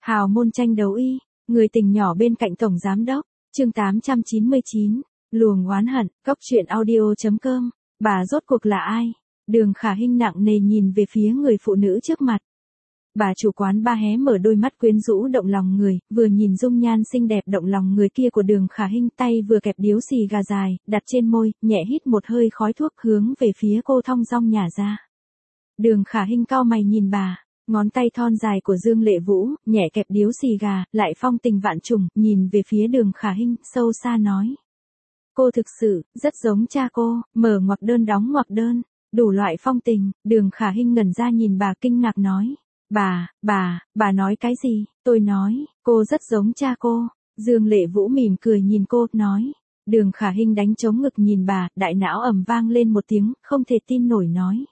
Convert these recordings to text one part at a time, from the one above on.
Hào môn tranh đấu y, người tình nhỏ bên cạnh tổng giám đốc, chương 899, luồng oán hận, cốc truyện audio.com, bà rốt cuộc là ai? Đường Khả Hinh nặng nề nhìn về phía người phụ nữ trước mặt. Bà chủ quán ba hé mở đôi mắt quyến rũ động lòng người, vừa nhìn dung nhan xinh đẹp động lòng người kia của Đường Khả Hinh, tay vừa kẹp điếu xì gà dài, đặt trên môi, nhẹ hít một hơi khói thuốc hướng về phía cô thong dong nhả ra. Đường Khả Hinh cau mày nhìn bà, ngón tay thon dài của Dương Lệ Vũ, nhẹ kẹp điếu xì gà, lại phong tình vạn trùng, nhìn về phía Đường Khả Hinh, sâu xa nói. Cô thực sự, rất giống cha cô, mở ngoặc đơn đóng ngoặc đơn, đủ loại phong tình. Đường Khả Hinh ngẩn ra nhìn bà kinh ngạc nói. Bà nói cái gì? Tôi nói, cô rất giống cha cô. Dương Lệ Vũ mỉm cười nhìn cô, nói. Đường Khả Hinh đánh trống ngực nhìn bà, đại não ầm vang lên một tiếng, không thể tin nổi nói.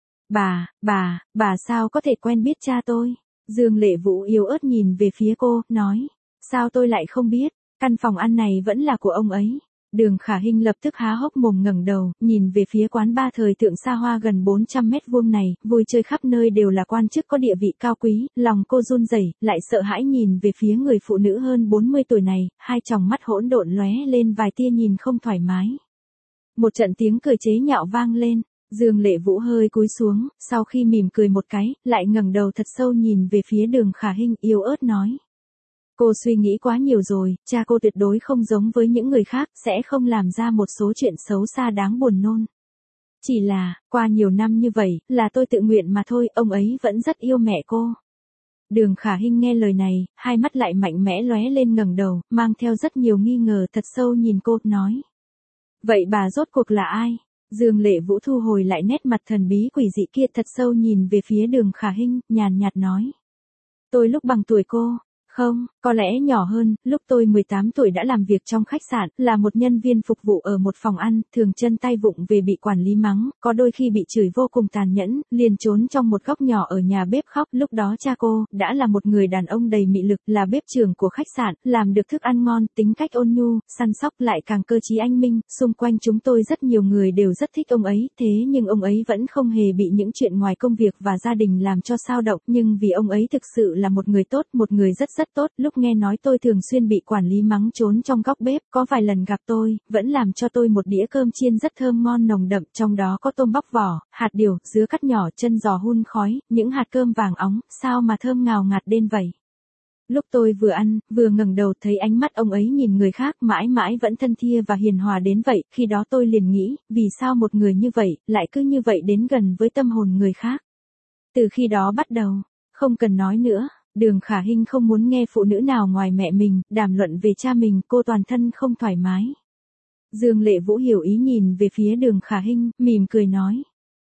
Bà sao có thể quen biết cha tôi? Dương Lệ Vũ yếu ớt nhìn về phía cô, nói. Sao tôi lại không biết? Căn phòng ăn này vẫn là của ông ấy. Đường Khả Hinh lập tức há hốc mồm ngẩng đầu, nhìn về phía quán bar thời thượng xa hoa gần 400 mét vuông này, vui chơi khắp nơi đều là quan chức có địa vị cao quý, lòng cô run rẩy, lại sợ hãi nhìn về phía người phụ nữ hơn 40 tuổi này, hai tròng mắt hỗn độn lóe lên vài tia nhìn không thoải mái. Một trận tiếng cười chế nhạo vang lên, Dương Lệ Vũ hơi cúi xuống, sau khi mỉm cười một cái, lại ngẩng đầu thật sâu nhìn về phía Đường Khả Hinh, yếu ớt nói. Cô suy nghĩ quá nhiều rồi, cha cô tuyệt đối không giống với những người khác, sẽ không làm ra một số chuyện xấu xa đáng buồn nôn. Chỉ là, qua nhiều năm như vậy, là tôi tự nguyện mà thôi, ông ấy vẫn rất yêu mẹ cô. Đường Khả Hinh nghe lời này, hai mắt lại mạnh mẽ lóe lên ngẩng đầu, mang theo rất nhiều nghi ngờ thật sâu nhìn cô, nói. Vậy bà rốt cuộc là ai? Dương Lệ Vũ thu hồi lại nét mặt thần bí quỷ dị kia thật sâu nhìn về phía Đường Khả Hinh, nhàn nhạt nói. Tôi lúc bằng tuổi cô. Không, có lẽ nhỏ hơn, lúc tôi 18 tuổi đã làm việc trong khách sạn, là một nhân viên phục vụ ở một phòng ăn, thường chân tay vụng về bị quản lý mắng, có đôi khi bị chửi vô cùng tàn nhẫn, liền trốn trong một góc nhỏ ở nhà bếp khóc. Lúc đó cha cô, đã là một người đàn ông đầy mị lực, là bếp trưởng của khách sạn, làm được thức ăn ngon, tính cách ôn nhu, săn sóc lại càng cơ trí anh minh, xung quanh chúng tôi rất nhiều người đều rất thích ông ấy, thế nhưng ông ấy vẫn không hề bị những chuyện ngoài công việc và gia đình làm cho xao động, nhưng vì ông ấy thực sự là một người tốt, một người rất tốt, lúc nghe nói tôi thường xuyên bị quản lý mắng trốn trong góc bếp, có vài lần gặp tôi, vẫn làm cho tôi một đĩa cơm chiên rất thơm ngon nồng đậm, trong đó có tôm bóc vỏ, hạt điều, dứa cắt nhỏ, chân giò hun khói, những hạt cơm vàng óng, sao mà thơm ngào ngạt đến vậy. Lúc tôi vừa ăn, vừa ngẩng đầu thấy ánh mắt ông ấy nhìn người khác mãi mãi vẫn thân thiê và hiền hòa đến vậy, khi đó tôi liền nghĩ, vì sao một người như vậy, lại cứ như vậy đến gần với tâm hồn người khác. Từ khi đó bắt đầu, không cần nói nữa. Đường Khả Hinh không muốn nghe phụ nữ nào ngoài mẹ mình, đàm luận về cha mình, cô toàn thân không thoải mái. Dương Lệ Vũ hiểu ý nhìn về phía Đường Khả Hinh, mỉm cười nói.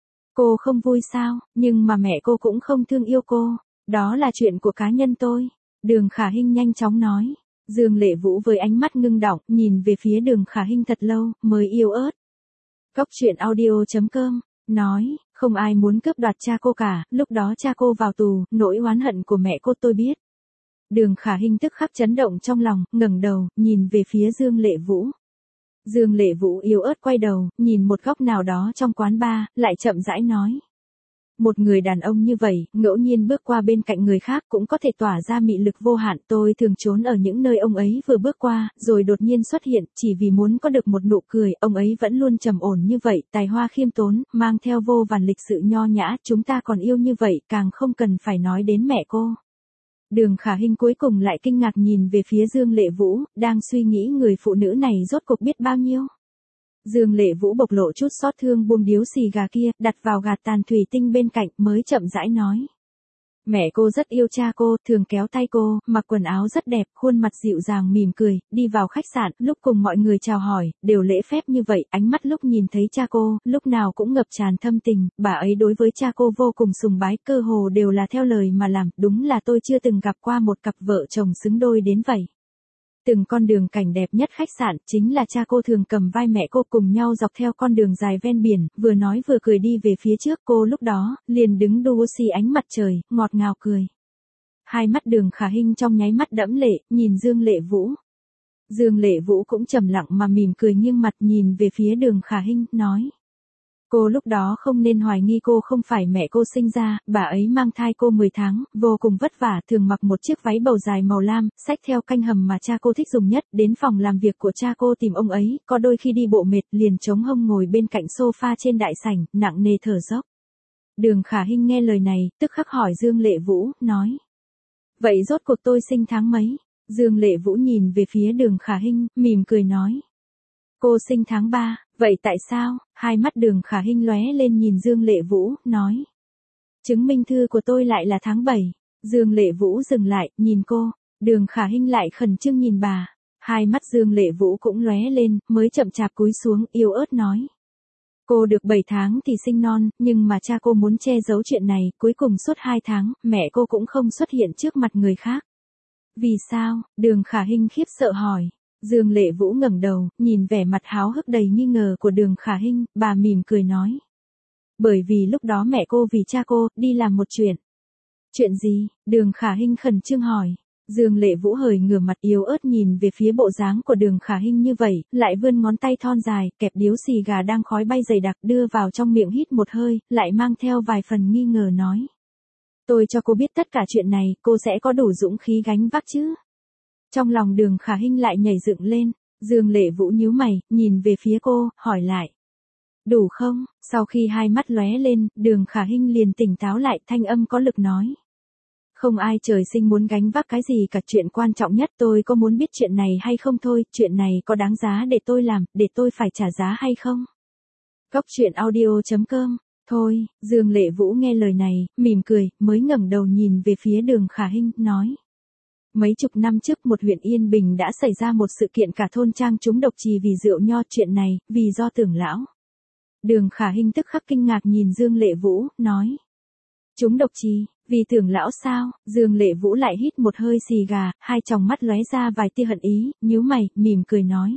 Cô không vui sao, nhưng mà mẹ cô cũng không thương yêu cô, đó là chuyện của cá nhân tôi. Đường Khả Hinh nhanh chóng nói. Dương Lệ Vũ với ánh mắt ngưng đọng, nhìn về phía Đường Khả Hinh thật lâu, mới yếu ớt. Cốc truyện audio.com, nói. Không ai muốn cướp đoạt cha cô cả, lúc đó cha cô vào tù, nỗi oán hận của mẹ cô tôi biết. Đường Khả Hinh tức khắc chấn động trong lòng, ngẩng đầu, nhìn về phía Dương Lệ Vũ. Dương Lệ Vũ yếu ớt quay đầu, nhìn một góc nào đó trong quán bar, lại chậm rãi nói. Một người đàn ông như vậy, ngẫu nhiên bước qua bên cạnh người khác cũng có thể tỏa ra mị lực vô hạn. Tôi thường trốn ở những nơi ông ấy vừa bước qua, rồi đột nhiên xuất hiện, chỉ vì muốn có được một nụ cười. Ông ấy vẫn luôn trầm ổn như vậy, tài hoa khiêm tốn, mang theo vô vàn lịch sự nho nhã. Chúng ta còn yêu như vậy, càng không cần phải nói đến mẹ cô. Đường Khả Hinh cuối cùng lại kinh ngạc nhìn về phía Dương Lệ Vũ, đang suy nghĩ người phụ nữ này rốt cuộc biết bao nhiêu. Dương Lệ Vũ bộc lộ chút xót thương buông điếu xì gà kia, đặt vào gạt tàn thủy tinh bên cạnh, mới chậm rãi nói. Mẹ cô rất yêu cha cô, thường kéo tay cô, mặc quần áo rất đẹp, khuôn mặt dịu dàng mỉm cười, đi vào khách sạn, lúc cùng mọi người chào hỏi, đều lễ phép như vậy, ánh mắt lúc nhìn thấy cha cô, lúc nào cũng ngập tràn thâm tình, bà ấy đối với cha cô vô cùng sùng bái, cơ hồ đều là theo lời mà làm, đúng là tôi chưa từng gặp qua một cặp vợ chồng xứng đôi đến vậy. Từng con đường cảnh đẹp nhất khách sạn, chính là cha cô thường cầm vai mẹ cô cùng nhau dọc theo con đường dài ven biển, vừa nói vừa cười đi về phía trước. Cô lúc đó, liền đứng đu xì ánh mặt trời, ngọt ngào cười. Hai mắt Đường Khả Hinh trong nháy mắt đẫm lệ, nhìn Dương Lệ Vũ. Dương Lệ Vũ cũng trầm lặng mà mỉm cười nghiêng mặt nhìn về phía Đường Khả Hinh, nói. Cô lúc đó không nên hoài nghi cô không phải mẹ cô sinh ra, bà ấy mang thai cô 10 tháng, vô cùng vất vả, thường mặc một chiếc váy bầu dài màu lam, xách theo canh hầm mà cha cô thích dùng nhất, đến phòng làm việc của cha cô tìm ông ấy, có đôi khi đi bộ mệt liền chống hông ngồi bên cạnh sofa trên đại sảnh, nặng nề thở dốc. Đường Khả Hinh nghe lời này, tức khắc hỏi Dương Lệ Vũ, nói. Vậy rốt cuộc tôi sinh tháng mấy? Dương Lệ Vũ nhìn về phía Đường Khả Hinh, mỉm cười nói. Cô sinh tháng 3, vậy tại sao? Hai mắt Đường Khả Hinh lóe lên nhìn Dương Lệ Vũ, nói. Chứng minh thư của tôi lại là tháng 7. Dương Lệ Vũ dừng lại, nhìn cô. Đường Khả Hinh lại khẩn trương nhìn bà. Hai mắt Dương Lệ Vũ cũng lóe lên, mới chậm chạp cúi xuống, yếu ớt nói. Cô được 7 tháng thì sinh non, nhưng mà cha cô muốn che giấu chuyện này, cuối cùng suốt 2 tháng, mẹ cô cũng không xuất hiện trước mặt người khác. Vì sao? Đường Khả Hinh khiếp sợ hỏi. Dương Lệ Vũ ngẩng đầu, nhìn vẻ mặt háo hức đầy nghi ngờ của Đường Khả Hinh, bà mỉm cười nói. Bởi vì lúc đó mẹ cô vì cha cô, đi làm một chuyện. Chuyện gì? Đường Khả Hinh khẩn trương hỏi. Dương Lệ Vũ hời ngửa mặt yếu ớt nhìn về phía bộ dáng của Đường Khả Hinh như vậy, lại vươn ngón tay thon dài, kẹp điếu xì gà đang khói bay dày đặc đưa vào trong miệng hít một hơi, lại mang theo vài phần nghi ngờ nói. Tôi cho cô biết tất cả chuyện này, cô sẽ có đủ dũng khí gánh vác chứ? Trong lòng Đường Khả Hinh lại nhảy dựng lên, Dương Lệ Vũ nhíu mày, nhìn về phía cô, hỏi lại. Đủ không? Sau khi hai mắt lóe lên, Đường Khả Hinh liền tỉnh táo lại, thanh âm có lực nói. Không ai trời sinh muốn gánh vác cái gì cả, chuyện quan trọng nhất tôi có muốn biết chuyện này hay không thôi, chuyện này có đáng giá để tôi làm, để tôi phải trả giá hay không? Góc truyện audio.com. Thôi, Dương Lệ Vũ nghe lời này, mỉm cười, mới ngẩng đầu nhìn về phía Đường Khả Hinh, nói. Mấy chục năm trước một huyện Yên Bình đã xảy ra một sự kiện cả thôn trang trúng độc trì vì rượu nho, chuyện này, vì do Tưởng lão. Đường Khả Hinh tức khắc kinh ngạc nhìn Dương Lệ Vũ, nói. Trúng độc trì, vì Tưởng lão sao? Dương Lệ Vũ lại hít một hơi xì gà, hai tròng mắt lóe ra vài tia hận ý, nhíu mày, mỉm cười nói.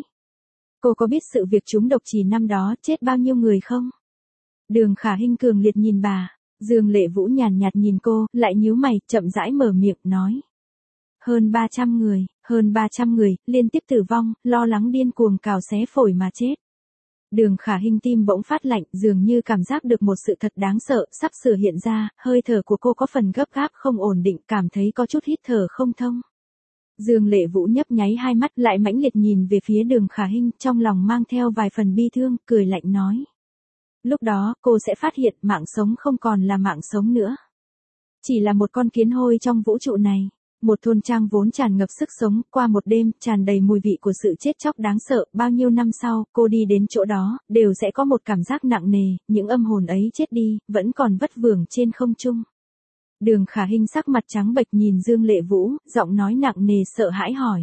Cô có biết sự việc trúng độc trì năm đó chết bao nhiêu người không? Đường Khả Hinh cường liệt nhìn bà, Dương Lệ Vũ nhàn nhạt nhìn cô, lại nhíu mày, chậm rãi mở miệng, nói. Hơn 300 người, liên tiếp tử vong, lo lắng điên cuồng cào xé phổi mà chết. Đường Khả Hinh tim bỗng phát lạnh, dường như cảm giác được một sự thật đáng sợ, sắp sửa hiện ra, hơi thở của cô có phần gấp gáp không ổn định, cảm thấy có chút hít thở không thông. Dương Lệ Vũ nhấp nháy hai mắt lại mãnh liệt nhìn về phía Đường Khả Hinh, trong lòng mang theo vài phần bi thương, cười lạnh nói. Lúc đó, cô sẽ phát hiện mạng sống không còn là mạng sống nữa. Chỉ là một con kiến hôi trong vũ trụ này. Một thôn trang vốn tràn ngập sức sống, qua một đêm, tràn đầy mùi vị của sự chết chóc đáng sợ, bao nhiêu năm sau, cô đi đến chỗ đó, đều sẽ có một cảm giác nặng nề, những âm hồn ấy chết đi, vẫn còn vất vưởng trên không trung. Đường Khả Hinh sắc mặt trắng bệch nhìn Dương Lệ Vũ, giọng nói nặng nề sợ hãi hỏi.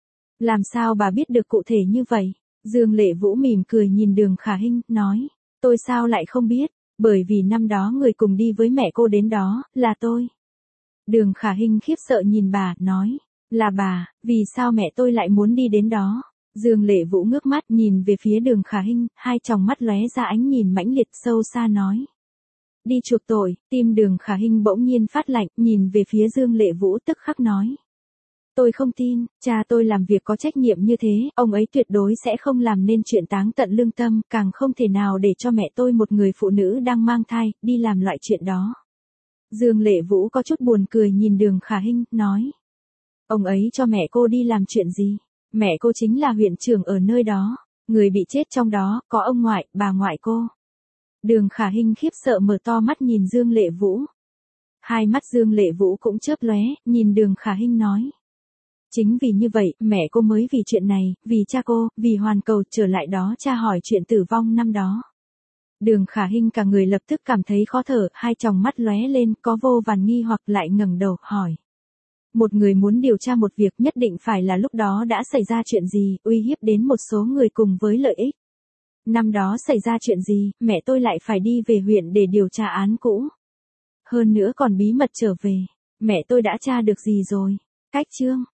Làm sao bà biết được cụ thể như vậy? Dương Lệ Vũ mỉm cười nhìn Đường Khả Hinh, nói. Tôi sao lại không biết, bởi vì năm đó người cùng đi với mẹ cô đến đó, là tôi. Đường Khả Hinh khiếp sợ nhìn bà, nói. Là bà, vì sao mẹ tôi lại muốn đi đến đó? Dương Lệ Vũ ngước mắt nhìn về phía Đường Khả Hinh, hai tròng mắt lóe ra ánh nhìn mãnh liệt sâu xa nói. Đi chuộc tội, tim Đường Khả Hinh bỗng nhiên phát lạnh, nhìn về phía Dương Lệ Vũ tức khắc nói. Tôi không tin, cha tôi làm việc có trách nhiệm như thế, ông ấy tuyệt đối sẽ không làm nên chuyện táng tận lương tâm, càng không thể nào để cho mẹ tôi một người phụ nữ đang mang thai, đi làm loại chuyện đó. Dương Lệ Vũ có chút buồn cười nhìn Đường Khả Hinh, nói. Ông ấy cho mẹ cô đi làm chuyện gì? Mẹ cô chính là huyện trưởng ở nơi đó, người bị chết trong đó, có ông ngoại, bà ngoại cô. Đường Khả Hinh khiếp sợ mở to mắt nhìn Dương Lệ Vũ. Hai mắt Dương Lệ Vũ cũng chớp lóe, nhìn Đường Khả Hinh nói. Chính vì như vậy, mẹ cô mới vì chuyện này, vì cha cô, vì hoàn cầu trở lại đó tra hỏi chuyện tử vong năm đó. Đường Khả Hinh cả người lập tức cảm thấy khó thở, hai tròng mắt lóe lên, có vô vàn nghi hoặc lại ngẩng đầu, hỏi. Một người muốn điều tra một việc nhất định phải là lúc đó đã xảy ra chuyện gì, uy hiếp đến một số người cùng với lợi ích. Năm đó xảy ra chuyện gì, mẹ tôi lại phải đi về huyện để điều tra án cũ. Hơn nữa còn bí mật trở về, mẹ tôi đã tra được gì rồi? Cách chương.